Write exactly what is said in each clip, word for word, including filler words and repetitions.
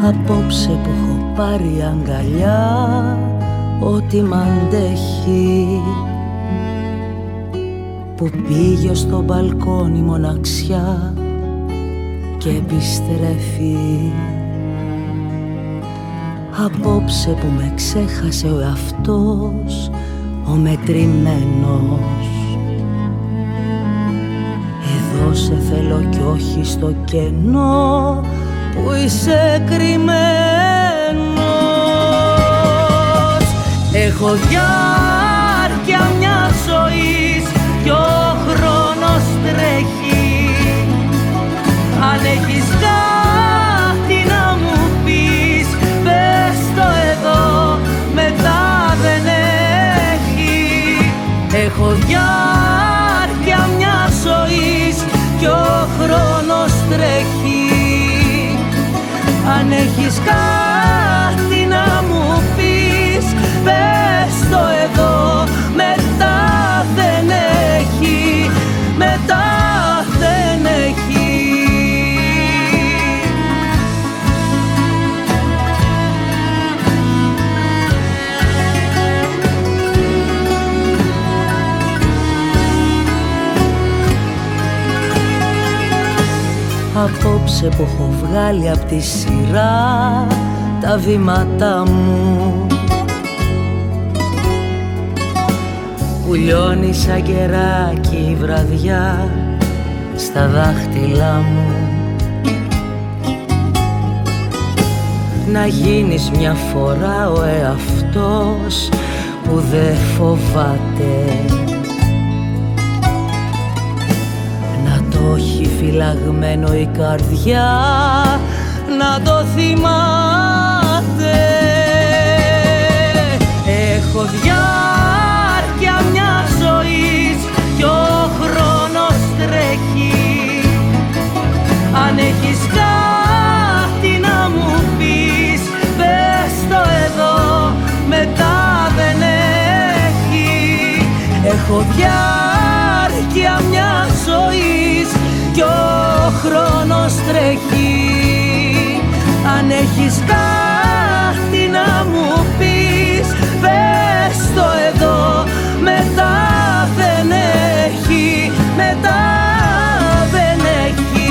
Απόψε που έχω πάρει αγκαλιά ό,τι μ' αντέχει, που πήγε στο μπαλκόνι μοναξιά και επιστρέφει. Απόψε που με ξέχασε ο εαυτός, ο μετρημένος. Εδώ σε θέλω κι όχι στο κενό που είσαι κρυμμένος. Έχω διάρκεια μια ζωής κι ο χρόνος τρέχει. Αν έχεις κάτι να μου πεις, πες το εδώ, μετά δεν έχει. Έχω διάρκεια μια ζωής κι ο χρόνος τρέχει. Αν έχεις κάτι να μου πεις, πες το εδώ, μετά δεν έχει, μετά δεν έχει. Απόψε που έχω βγάλει απ' τη σειρά τα βήματά μου, που λιώνει σαν κεράκι η βραδιά στα δάχτυλά μου. Να γίνεις μια φορά ο εαυτός που δεν φοβάται, να το έχει φυλαγμένο η καρδιά, να το θυμάται. Έχω διάρκεια μια ζωής κι ο χρόνος τρέχει. Αν έχεις κάτι να μου πεις, πες το εδώ, μετά δεν έχει. Έχω διάρκεια μια ζωής κι ο χρόνος τρέχει. Αν έχεις κάτι να μου πεις, πες το εδώ, μετά δεν έχει, μετά δεν έχει.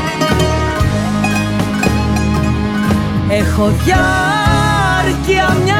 Έχω διάρκεια μια